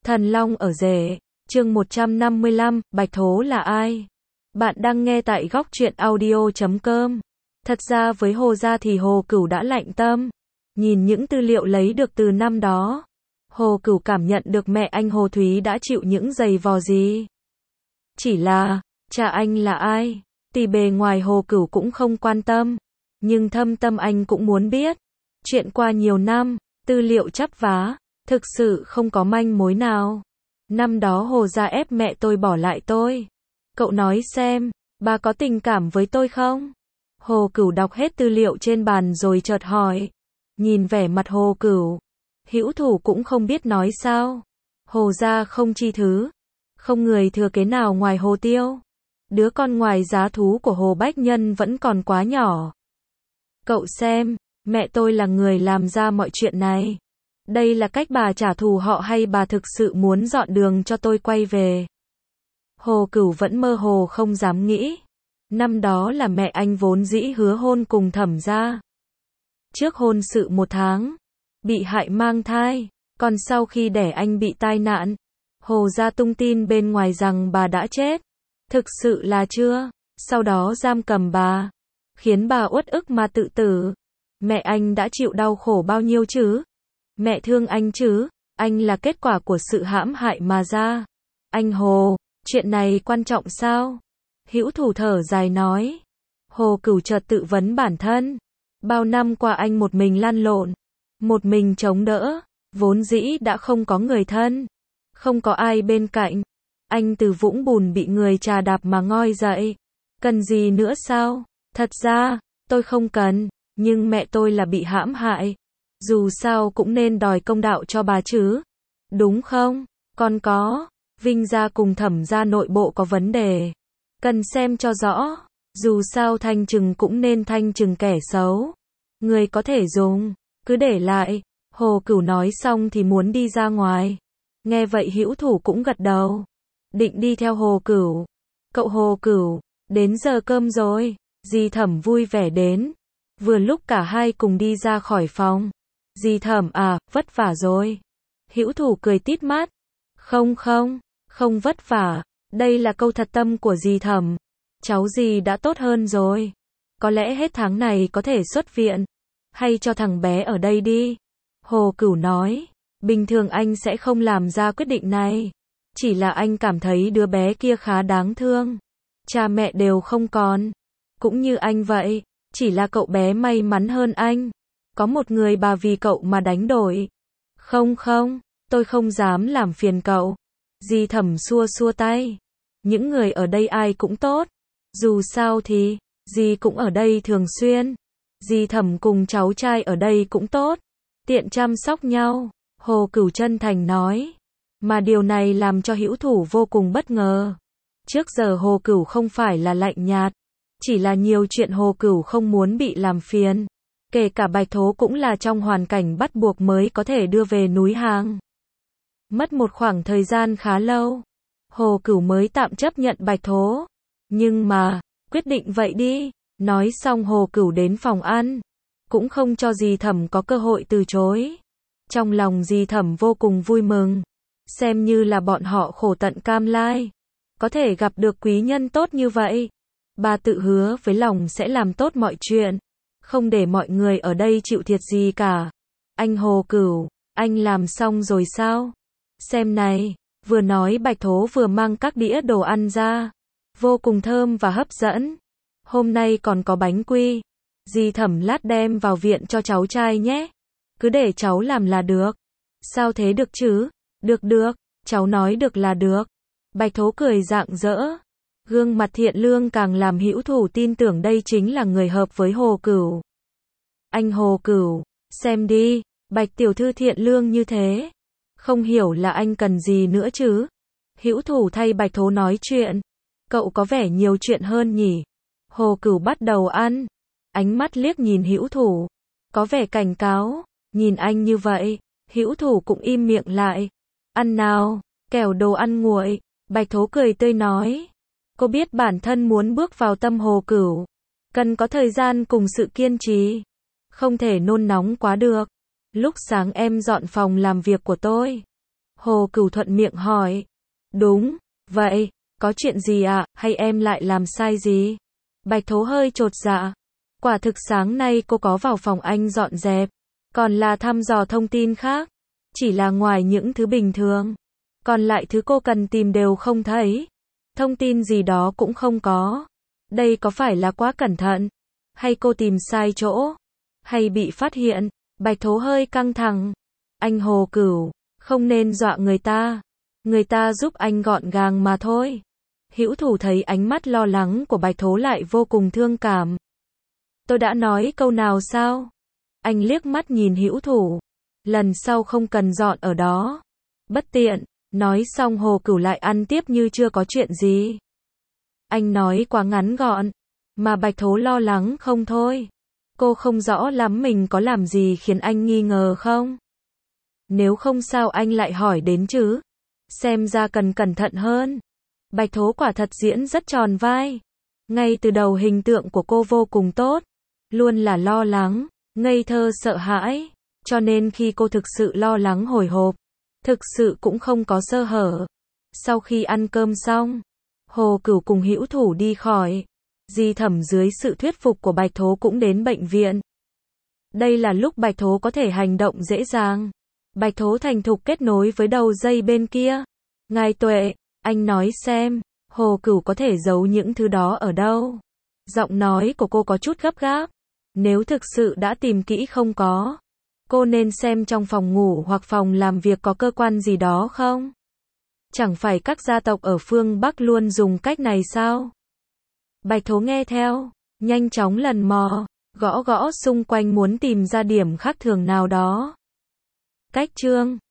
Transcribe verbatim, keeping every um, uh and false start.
Thần Long ở rể, chương một trăm năm mươi lăm, Bạch Thố là ai? Bạn đang nghe tại góc truyện audio chấm com. Thật ra với Hồ gia thì Hồ Cửu đã lạnh tâm. Nhìn những tư liệu lấy được từ năm đó, Hồ Cửu cảm nhận được mẹ anh Hồ Thúy đã chịu những giày vò gì. Chỉ là, cha anh là ai? Thì bề ngoài Hồ Cửu cũng không quan tâm, nhưng thâm tâm anh cũng muốn biết. Chuyện qua nhiều năm, tư liệu chắp vá, thực sự không có manh mối nào. Năm đó Hồ gia ép mẹ tôi bỏ lại tôi. Cậu nói xem, bà có tình cảm với tôi không? Hồ Cửu đọc hết tư liệu trên bàn rồi chợt hỏi. Nhìn vẻ mặt Hồ Cửu, Hữu Thủ cũng không biết nói sao. Hồ gia không chi thứ, không người thừa kế nào ngoài Hồ Tiêu. Đứa con ngoài giá thú của Hồ Bách Nhân vẫn còn quá nhỏ. Cậu xem, mẹ tôi là người làm ra mọi chuyện này. Đây là cách bà trả thù họ hay bà thực sự muốn dọn đường cho tôi quay về? Hồ Cửu vẫn mơ hồ không dám nghĩ. Năm đó là mẹ anh vốn dĩ hứa hôn cùng Thẩm gia. Trước hôn sự một tháng, bị hại mang thai, còn sau khi đẻ anh bị tai nạn. Hồ gia tung tin bên ngoài rằng bà đã chết. Thực sự là chưa, sau đó giam cầm bà, khiến bà uất ức mà tự tử. Mẹ anh đã chịu đau khổ bao nhiêu chứ? Mẹ thương anh chứ? Anh là kết quả của sự hãm hại mà ra. Anh Hồ, chuyện này quan trọng sao? Hữu Thủ thở dài nói. Hồ Cửu chợt tự vấn bản thân. Bao năm qua anh một mình lăn lộn, một mình chống đỡ, vốn dĩ đã không có người thân, không có ai bên cạnh. Anh từ vũng bùn bị người trà đạp mà ngoi dậy. Cần gì nữa sao? Thật ra, tôi không cần, nhưng mẹ tôi là bị hãm hại. Dù sao cũng nên đòi công đạo cho bà chứ. Đúng không? Còn có, Vinh gia cùng Thẩm gia nội bộ có vấn đề. Cần xem cho rõ. Dù sao thanh trừng cũng nên thanh trừng kẻ xấu. Người có thể dùng, cứ để lại. Hồ Cửu nói xong thì muốn đi ra ngoài. Nghe vậy Hữu Thủ cũng gật đầu, định đi theo Hồ Cửu. Cậu Hồ Cửu, đến giờ cơm rồi. Dì Thẩm vui vẻ đến. Vừa lúc cả hai cùng đi ra khỏi phòng. Dì Thẩm à, vất vả rồi. Hữu Thủ cười tít mắt. Không không, không vất vả. Đây là câu thật tâm của dì Thẩm. Cháu dì đã tốt hơn rồi. Có lẽ hết tháng này có thể xuất viện. Hay cho thằng bé ở đây đi. Hồ Cửu nói. Bình thường anh sẽ không làm ra quyết định này. Chỉ là anh cảm thấy đứa bé kia khá đáng thương. Cha mẹ đều không còn. Cũng như anh vậy. Chỉ là cậu bé may mắn hơn anh. Có một người bà vì cậu mà đánh đổi. Không không, tôi không dám làm phiền cậu. Dì Thẩm xua xua tay. Những người ở đây ai cũng tốt. Dù sao thì, dì cũng ở đây thường xuyên. Dì Thẩm cùng cháu trai ở đây cũng tốt. Tiện chăm sóc nhau. Hồ Cửu chân thành nói. Mà điều này làm cho Hữu Thủ vô cùng bất ngờ. Trước giờ Hồ Cửu không phải là lạnh nhạt. Chỉ là nhiều chuyện Hồ Cửu không muốn bị làm phiền. Kể cả Bạch Thố cũng là trong hoàn cảnh bắt buộc mới có thể đưa về núi Hàng. Mất một khoảng thời gian khá lâu, Hồ Cửu mới tạm chấp nhận Bạch Thố. Nhưng mà, quyết định vậy đi. Nói xong Hồ Cửu đến phòng ăn. Cũng không cho dì Thẩm có cơ hội từ chối. Trong lòng dì Thẩm vô cùng vui mừng. Xem như là bọn họ khổ tận cam lai. Có thể gặp được quý nhân tốt như vậy. Bà tự hứa với lòng sẽ làm tốt mọi chuyện. Không để mọi người ở đây chịu thiệt gì cả. Anh Hồ Cửu, anh làm xong rồi sao? Xem này, vừa nói Bạch Thố vừa mang các đĩa đồ ăn ra. Vô cùng thơm và hấp dẫn. Hôm nay còn có bánh quy. Dì Thẩm lát đem vào viện cho cháu trai nhé. Cứ để cháu làm là được. Sao thế được chứ? Được được, cháu nói được là được. Bạch Thố cười rạng rỡ. Gương mặt thiện lương càng làm Hữu Thủ tin tưởng đây chính là người hợp với Hồ Cửu. Anh Hồ Cửu, xem đi, Bạch tiểu thư thiện lương như thế. Không hiểu là anh cần gì nữa chứ? Hữu Thủ thay Bạch Thố nói chuyện. Cậu có vẻ nhiều chuyện hơn nhỉ? Hồ Cửu bắt đầu ăn. Ánh mắt liếc nhìn Hữu Thủ. Có vẻ cảnh cáo. Nhìn anh như vậy, Hữu Thủ cũng im miệng lại. Ăn nào, kẻo đồ ăn nguội. Bạch Thố cười tươi nói. Cô biết bản thân muốn bước vào tâm Hồ Cửu. Cần có thời gian cùng sự kiên trì. Không thể nôn nóng quá được. Lúc sáng em dọn phòng làm việc của tôi. Hồ Cửu thuận miệng hỏi. Đúng, vậy, có chuyện gì ạ, à? Hay em lại làm sai gì? Bạch Tố hơi chột dạ. Quả thực sáng nay cô có vào phòng anh dọn dẹp, còn là thăm dò thông tin khác. Chỉ là ngoài những thứ bình thường, còn lại thứ cô cần tìm đều không thấy. Thông tin gì đó cũng không có. Đây có phải là quá cẩn thận? Hay cô tìm sai chỗ? Hay bị phát hiện? Bạch Tố hơi căng thẳng. Anh Hồ Cửu, không nên dọa người ta. Người ta giúp anh gọn gàng mà thôi. Hữu Thủ thấy ánh mắt lo lắng của Bạch Tố lại vô cùng thương cảm. Tôi đã nói câu nào sao? Anh liếc mắt nhìn Hữu Thủ. Lần sau không cần dọn ở đó. Bất tiện. Nói xong Hồ Cửu lại ăn tiếp như chưa có chuyện gì. Anh nói quá ngắn gọn, mà Bạch Tố lo lắng không thôi. Cô không rõ lắm mình có làm gì khiến anh nghi ngờ không? Nếu không sao anh lại hỏi đến chứ? Xem ra cần cẩn thận hơn. Bạch Tố quả thật diễn rất tròn vai. Ngay từ đầu hình tượng của cô vô cùng tốt. Luôn là lo lắng, ngây thơ sợ hãi. Cho nên khi cô thực sự lo lắng hồi hộp, thực sự cũng không có sơ hở. Sau khi ăn cơm xong, Hồ Cửu cùng Hữu Thủ đi khỏi. Di Thẩm dưới sự thuyết phục của Bạch Tố cũng đến bệnh viện. Đây là lúc Bạch Tố có thể hành động dễ dàng. Bạch Tố thành thục kết nối với đầu dây bên kia. Ngài Tuệ, anh nói xem, Hồ Cửu có thể giấu những thứ đó ở đâu? Giọng nói của cô có chút gấp gáp. Nếu thực sự đã tìm kỹ không có, cô nên xem trong phòng ngủ hoặc phòng làm việc có cơ quan gì đó không? Chẳng phải các gia tộc ở phương Bắc luôn dùng cách này sao? Bạch Tố nghe theo, nhanh chóng lần mò, gõ gõ xung quanh muốn tìm ra điểm khác thường nào đó. Cách chương